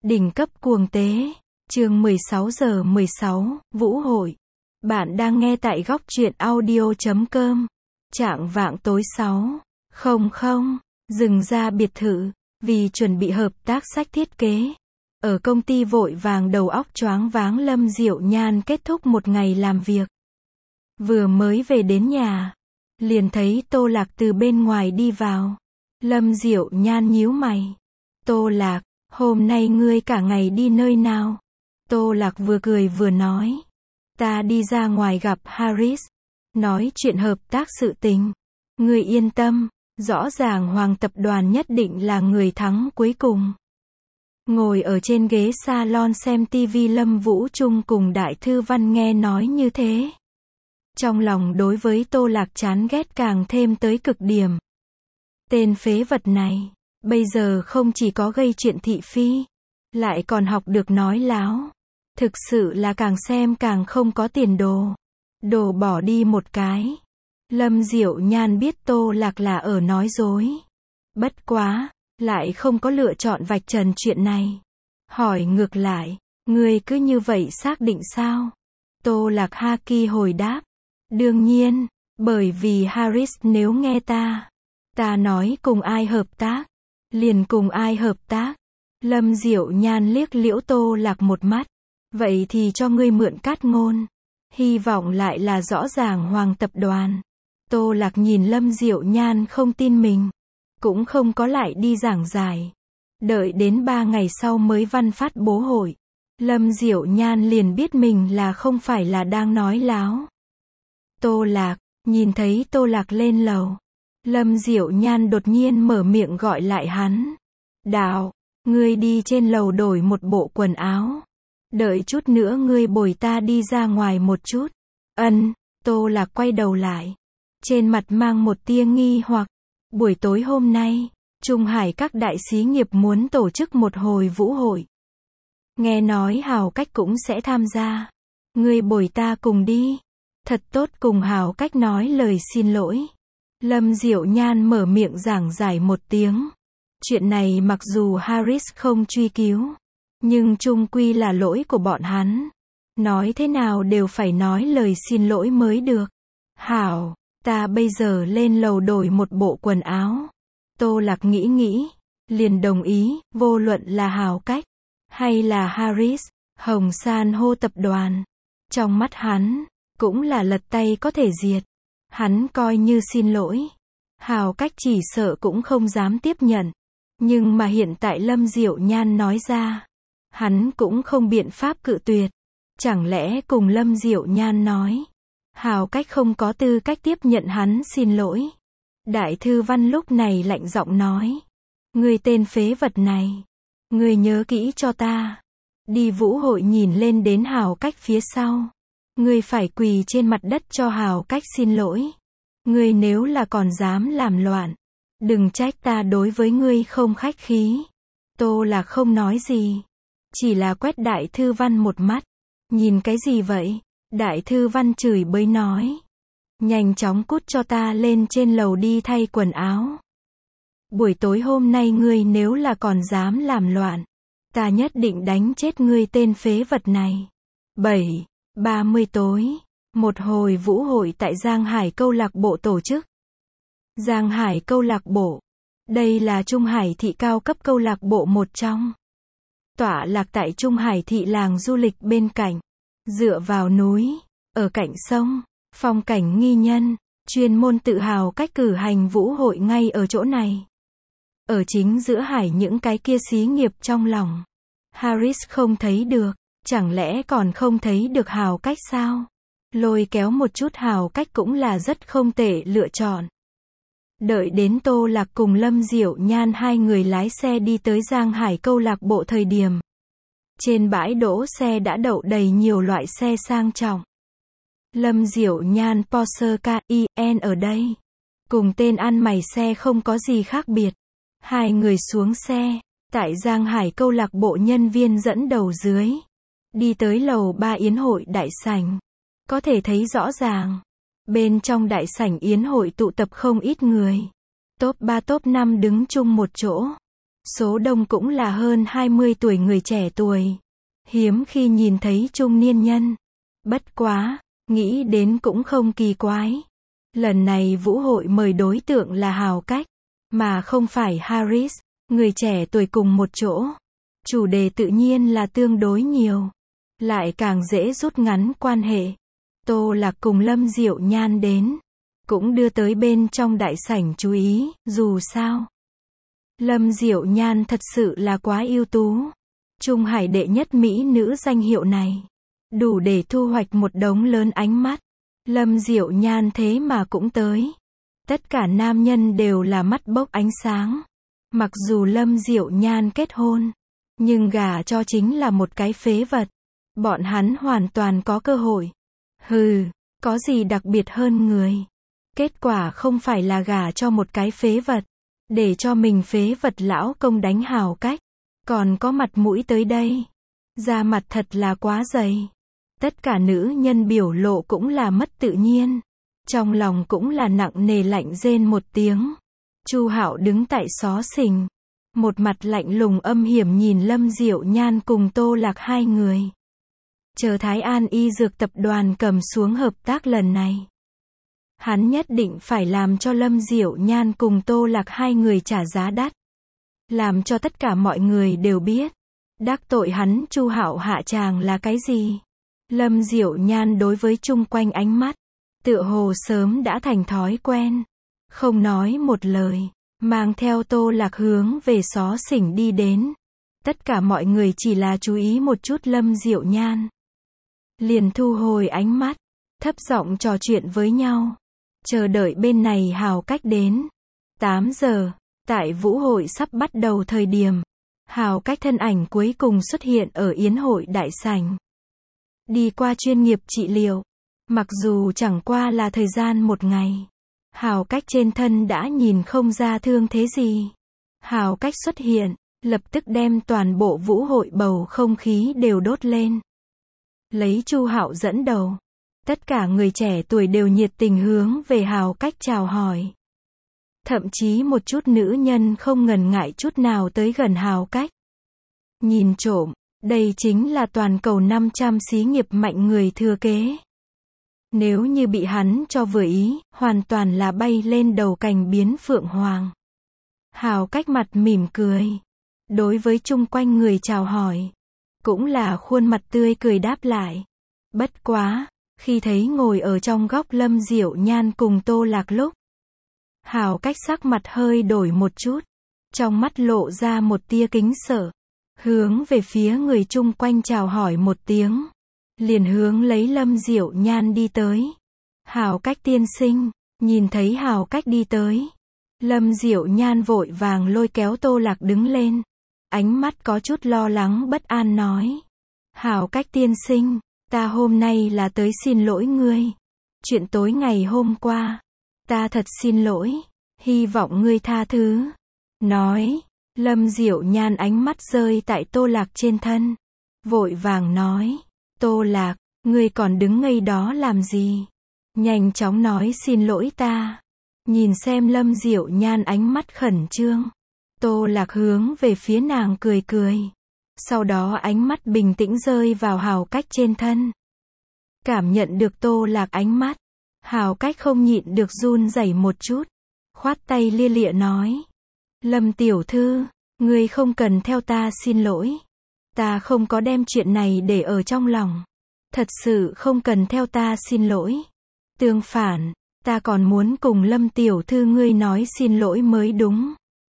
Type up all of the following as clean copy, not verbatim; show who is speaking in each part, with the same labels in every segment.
Speaker 1: Đỉnh cấp cuồng tế. Chương 16 giờ 16, Vũ hội. Bạn đang nghe tại góc truyện audio.com. Chạng vạng tối 6:00, dừng ra biệt thự, vì chuẩn bị hợp tác sách thiết kế. Ở công ty vội vàng đầu óc choáng váng, Lâm Diệu Nhan kết thúc một ngày làm việc. Vừa mới về đến nhà, liền thấy Tô Lạc từ bên ngoài đi vào. Lâm Diệu Nhan nhíu mày. Tô Lạc, hôm nay ngươi cả ngày đi nơi nào? Tô Lạc vừa cười vừa nói. Ta đi ra ngoài gặp Harris, nói chuyện hợp tác sự tình. Ngươi yên tâm, rõ ràng Hoàng tập đoàn nhất định là người thắng cuối cùng. Ngồi ở trên ghế salon xem TV, Lâm Vũ Trung cùng Đại Thư Văn nghe nói như thế. Trong lòng đối với Tô Lạc chán ghét càng thêm tới cực điểm. Tên phế vật này, bây giờ không chỉ có gây chuyện thị phi, lại còn học được nói láo. Thực sự là càng xem càng không có tiền đồ. Đồ bỏ đi một cái. Lâm Diệu Nhan biết Tô Lạc là ở nói dối. Bất quá, lại không có lựa chọn vạch trần chuyện này. Hỏi ngược lại, ngươi cứ như vậy xác định sao? Tô Lạc Haki hồi đáp. Đương nhiên, bởi vì Harris nếu nghe ta nói cùng ai hợp tác, liền cùng ai hợp tác. Lâm Diệu Nhan liếc liễu Tô Lạc một mắt. Vậy thì cho ngươi mượn cát ngôn. Hy vọng lại là rõ ràng Hoàng tập đoàn. Tô Lạc nhìn Lâm Diệu Nhan không tin mình, cũng không có lại đi giảng giải. Đợi đến 3 ngày sau mới văn phát bố hội. Lâm Diệu Nhan liền biết mình là không phải là đang nói láo. Tô Lạc, nhìn thấy Tô Lạc lên lầu, Lâm Diệu Nhan đột nhiên mở miệng gọi lại hắn. Đạo, ngươi đi trên lầu đổi một bộ quần áo. Đợi chút nữa ngươi bồi ta đi ra ngoài một chút. Ân. Tô Lạc quay đầu lại, trên mặt mang một tia nghi hoặc. Buổi tối hôm nay, Trung Hải các đại xí nghiệp muốn tổ chức một hồi vũ hội. Nghe nói Hào Cách cũng sẽ tham gia. Ngươi bồi ta cùng đi. Thật tốt, cùng Hào Cách nói lời xin lỗi. Lâm Diệu Nhan mở miệng giảng giải một tiếng. Chuyện này mặc dù Harris không truy cứu, nhưng chung quy là lỗi của bọn hắn. Nói thế nào đều phải nói lời xin lỗi mới được. Hảo, ta bây giờ lên lầu đổi một bộ quần áo. Tô Lạc nghĩ, liền đồng ý, vô luận là Hào Cách, hay là Harris, Hồng San hô tập đoàn. Trong mắt hắn, cũng là lật tay có thể diệt. Hắn coi như xin lỗi, Hào Cách chỉ sợ cũng không dám tiếp nhận. Nhưng mà hiện tại Lâm Diệu Nhan nói ra, hắn cũng không biện pháp cự tuyệt. Chẳng lẽ cùng Lâm Diệu Nhan nói, Hào Cách không có tư cách tiếp nhận hắn xin lỗi. Đại Thư Văn lúc này lạnh giọng nói. Ngươi tên phế vật này, ngươi nhớ kỹ cho ta. Đi vũ hội nhìn lên đến Hào Cách phía sau, ngươi phải quỳ trên mặt đất cho Hào Cách xin lỗi. Ngươi nếu là còn dám làm loạn, đừng trách ta đối với ngươi không khách khí. Tô Lạc không nói gì, chỉ là quét Đại Thư Văn một mắt. Nhìn cái gì vậy? Đại Thư Văn chửi bới nói. Nhanh chóng cút cho ta lên trên lầu đi thay quần áo. Buổi tối hôm nay ngươi nếu là còn dám làm loạn, ta nhất định đánh chết ngươi tên phế vật này. 7:30 tối, một hồi vũ hội tại Giang Hải câu lạc bộ tổ chức. Giang Hải câu lạc bộ, đây là Trung Hải thị cao cấp câu lạc bộ một trong. Tọa lạc tại Trung Hải thị làng du lịch bên cạnh, dựa vào núi, ở cạnh sông, phong cảnh nghi nhân, chuyên môn tự hào cách cử hành vũ hội ngay ở chỗ này. Ở chính giữa hải những cái kia xí nghiệp trong lòng. Harris không thấy được, chẳng lẽ còn không thấy được Hào Cách sao? Lôi kéo một chút Hào Cách cũng là rất không tệ lựa chọn. Đợi đến Tô Lạc cùng Lâm Diệu Nhan hai người lái xe đi tới Giang Hải câu lạc bộ thời điểm, trên bãi đỗ xe đã đậu đầy nhiều loại xe sang trọng. Lâm Diệu Nhan Porsche Cayenne ở đây, cùng tên ăn mày xe không có gì khác biệt. Hai người xuống xe, tại Giang Hải câu lạc bộ nhân viên dẫn đầu dưới, đi tới lầu 3 yến hội đại sảnh. Có thể thấy rõ ràng, bên trong đại sảnh yến hội tụ tập không ít người. Top 3 top 5 đứng chung một chỗ. số đông cũng là hơn 20 tuổi người trẻ tuổi. Hiếm khi nhìn thấy trung niên nhân. Bất quá, nghĩ đến cũng không kỳ quái. Lần này vũ hội mời đối tượng là Hào Cách, mà không phải Harris, người trẻ tuổi cùng một chỗ. Chủ đề tự nhiên là tương đối nhiều, lại càng dễ rút ngắn quan hệ. Tô Lạc cùng Lâm Diệu Nhan đến, cũng đưa tới bên trong đại sảnh chú ý, dù sao. Lâm Diệu Nhan thật sự là quá ưu tú. Trung Hải đệ nhất mỹ nữ danh hiệu này, đủ để thu hoạch một đống lớn ánh mắt. Lâm Diệu Nhan thế mà cũng tới. Tất cả nam nhân đều là mắt bốc ánh sáng. Mặc dù Lâm Diệu Nhan kết hôn, nhưng gả cho chính là một cái phế vật. Bọn hắn hoàn toàn có cơ hội. Hừ, có gì đặc biệt hơn người. Kết quả không phải là gả cho một cái phế vật, để cho mình phế vật lão công đánh Hào Cách, còn có mặt mũi tới đây. Da mặt thật là quá dày. Tất cả nữ nhân biểu lộ cũng là mất tự nhiên. Trong lòng cũng là nặng nề lạnh rên một tiếng. Chu Hạo đứng tại xó xỉnh, một mặt lạnh lùng âm hiểm nhìn Lâm Diệu Nhan cùng Tô Lạc hai người. Chờ Thái An Y Dược Tập đoàn cầm xuống hợp tác lần này, hắn nhất định phải làm cho Lâm Diệu Nhan cùng Tô Lạc hai người trả giá đắt. Làm cho tất cả mọi người đều biết, đắc tội hắn Chu Hạo hạ tràng là cái gì. Lâm Diệu Nhan đối với chung quanh ánh mắt, tựa hồ sớm đã thành thói quen. Không nói một lời, mang theo Tô Lạc hướng về xó xỉnh đi đến. Tất cả mọi người chỉ là chú ý một chút Lâm Diệu Nhan, liền thu hồi ánh mắt, thấp giọng trò chuyện với nhau, chờ đợi bên này Hào Cách đến. 8 giờ, tại vũ hội sắp bắt đầu thời điểm, Hào Cách thân ảnh cuối cùng xuất hiện ở yến hội đại sảnh. Đi qua chuyên nghiệp trị liệu, mặc dù chẳng qua là thời gian một ngày, Hào Cách trên thân đã nhìn không ra thương thế gì. Hào Cách xuất hiện, lập tức đem toàn bộ vũ hội bầu không khí đều đốt lên. Lấy Chu Hạo dẫn đầu, tất cả người trẻ tuổi đều nhiệt tình hướng về Hào Cách chào hỏi. Thậm chí một chút nữ nhân không ngần ngại chút nào tới gần Hào Cách. Nhìn trộm, đây chính là toàn cầu 500 xí nghiệp mạnh người thừa kế. Nếu như bị hắn cho vừa ý, hoàn toàn là bay lên đầu cành biến phượng hoàng. Hào Cách mặt mỉm cười, đối với chung quanh người chào hỏi, cũng là khuôn mặt tươi cười đáp lại. Bất quá, khi thấy ngồi ở trong góc Lâm Diệu Nhan cùng Tô Lạc lúc, Hào Cách sắc mặt hơi đổi một chút, trong mắt lộ ra một tia kính sợ, hướng về phía người chung quanh chào hỏi một tiếng, liền hướng lấy Lâm Diệu Nhan đi tới. Hào Cách tiên sinh. Nhìn thấy Hào Cách đi tới, Lâm Diệu Nhan vội vàng lôi kéo Tô Lạc đứng lên, ánh mắt có chút lo lắng bất an nói: Hào Cách tiên sinh, ta hôm nay là tới xin lỗi ngươi. Chuyện tối ngày hôm qua, ta thật xin lỗi, hy vọng ngươi tha thứ. Nói, Lâm Diệu Nhan ánh mắt rơi tại Tô Lạc trên thân, vội vàng nói: Tô Lạc, ngươi còn đứng ngây đó làm gì? Nhanh chóng nói xin lỗi ta. Nhìn xem Lâm Diệu Nhan ánh mắt khẩn trương, Tô Lạc hướng về phía nàng cười cười. Sau đó ánh mắt bình tĩnh rơi vào Hào Cách trên thân. Cảm nhận được Tô Lạc ánh mắt, Hào Cách không nhịn được run rẩy một chút, khoát tay lia lịa nói: Lâm tiểu thư, ngươi không cần theo ta xin lỗi. Ta không có đem chuyện này để ở trong lòng. Thật sự không cần theo ta xin lỗi. Tương phản, ta còn muốn cùng Lâm tiểu thư ngươi nói xin lỗi mới đúng.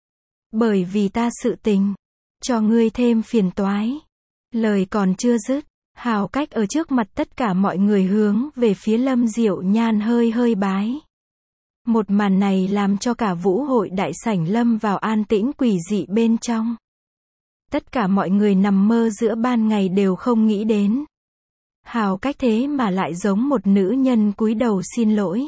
Speaker 1: Bởi vì ta sự tình, cho ngươi thêm phiền toái. Lời còn chưa dứt, Hào Cách ở trước mặt tất cả mọi người hướng về phía Lâm Diệu Nhan hơi hơi bái. Một màn này làm cho cả vũ hội đại sảnh lâm vào an tĩnh quỷ dị bên trong. Tất cả mọi người nằm mơ giữa ban ngày đều không nghĩ đến. Hào Cách thế mà lại giống một nữ nhân cúi đầu xin lỗi.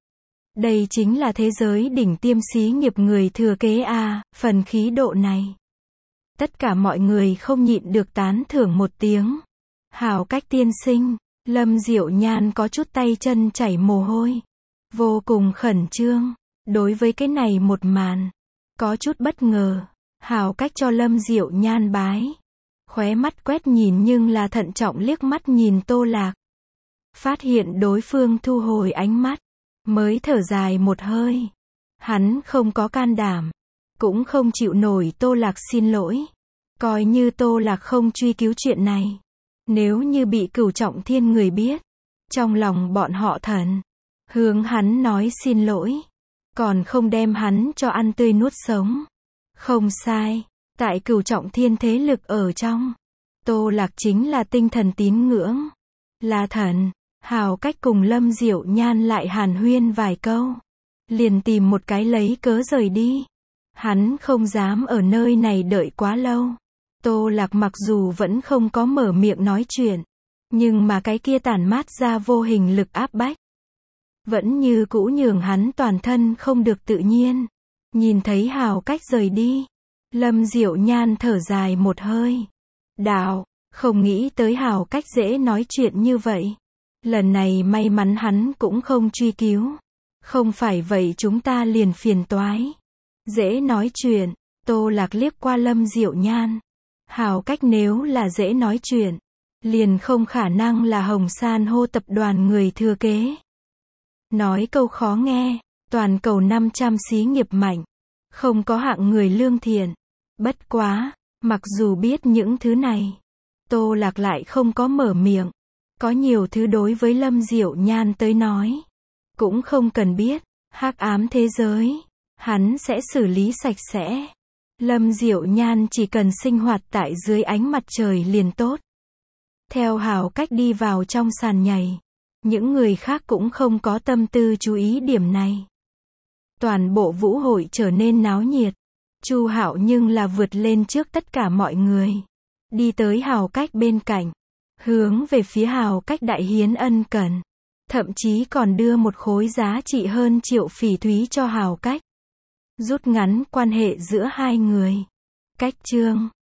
Speaker 1: Đây chính là thế giới đỉnh tiêm xí nghiệp người thừa kế a, phần khí độ này. Tất cả mọi người không nhịn được tán thưởng một tiếng. Hào Cách tiên sinh. Lâm Diệu Nhan có chút tay chân chảy mồ hôi, vô cùng khẩn trương. Đối với cái này một màn, có chút bất ngờ. Hào Cách cho Lâm Diệu Nhan bái. Khóe mắt quét nhìn nhưng là thận trọng liếc mắt nhìn Tô Lạc. Phát hiện đối phương thu hồi ánh mắt, mới thở dài một hơi. Hắn không có can đảm, cũng không chịu nổi Tô Lạc xin lỗi. Coi như Tô Lạc không truy cứu chuyện này. Nếu như bị Cửu Trọng Thiên người biết, trong lòng bọn họ Thần hướng hắn nói xin lỗi, còn không đem hắn cho ăn tươi nuốt sống. Không sai, tại Cửu Trọng Thiên thế lực ở trong, Tô Lạc chính là tinh thần tín ngưỡng, là thần. Hào Cách cùng Lâm Diệu Nhan lại hàn huyên vài câu, liền tìm một cái lấy cớ rời đi. Hắn không dám ở nơi này đợi quá lâu. Tô Lạc mặc dù vẫn không có mở miệng nói chuyện, nhưng mà cái kia tản mát ra vô hình lực áp bách, vẫn như cũ nhường hắn toàn thân không được tự nhiên. Nhìn thấy Hào Cách rời đi, Lâm Diệu Nhan thở dài một hơi. Đạo, không nghĩ tới Hào Cách dễ nói chuyện như vậy. Lần này may mắn hắn cũng không truy cứu. Không phải vậy chúng ta liền phiền toái. Dễ nói chuyện, Tô Lạc liếc qua Lâm Diệu Nhan. Hào Cách nếu là dễ nói chuyện, liền không khả năng là Hồng San hô tập đoàn người thừa kế. Nói câu khó nghe, toàn cầu 500 xí nghiệp mạnh, không có hạng người lương thiện. Bất quá, mặc dù biết những thứ này, Tô Lạc lại không có mở miệng. Có nhiều thứ đối với Lâm Diệu Nhan tới nói, cũng không cần biết. Hắc ám thế giới, hắn sẽ xử lý sạch sẽ. Lâm Diệu Nhan chỉ cần sinh hoạt tại dưới ánh mặt trời liền tốt. Theo Hào Cách đi vào trong sàn nhảy, những người khác cũng không có tâm tư chú ý điểm này. Toàn bộ vũ hội trở nên náo nhiệt. Chu Hạo nhưng là vượt lên trước tất cả mọi người, đi tới Hào Cách bên cạnh, hướng về phía Hào Cách đại hiến ân cần, thậm chí còn đưa một khối giá trị hơn triệu phỉ thúy cho Hào Cách, rút ngắn quan hệ giữa hai người. Cách chương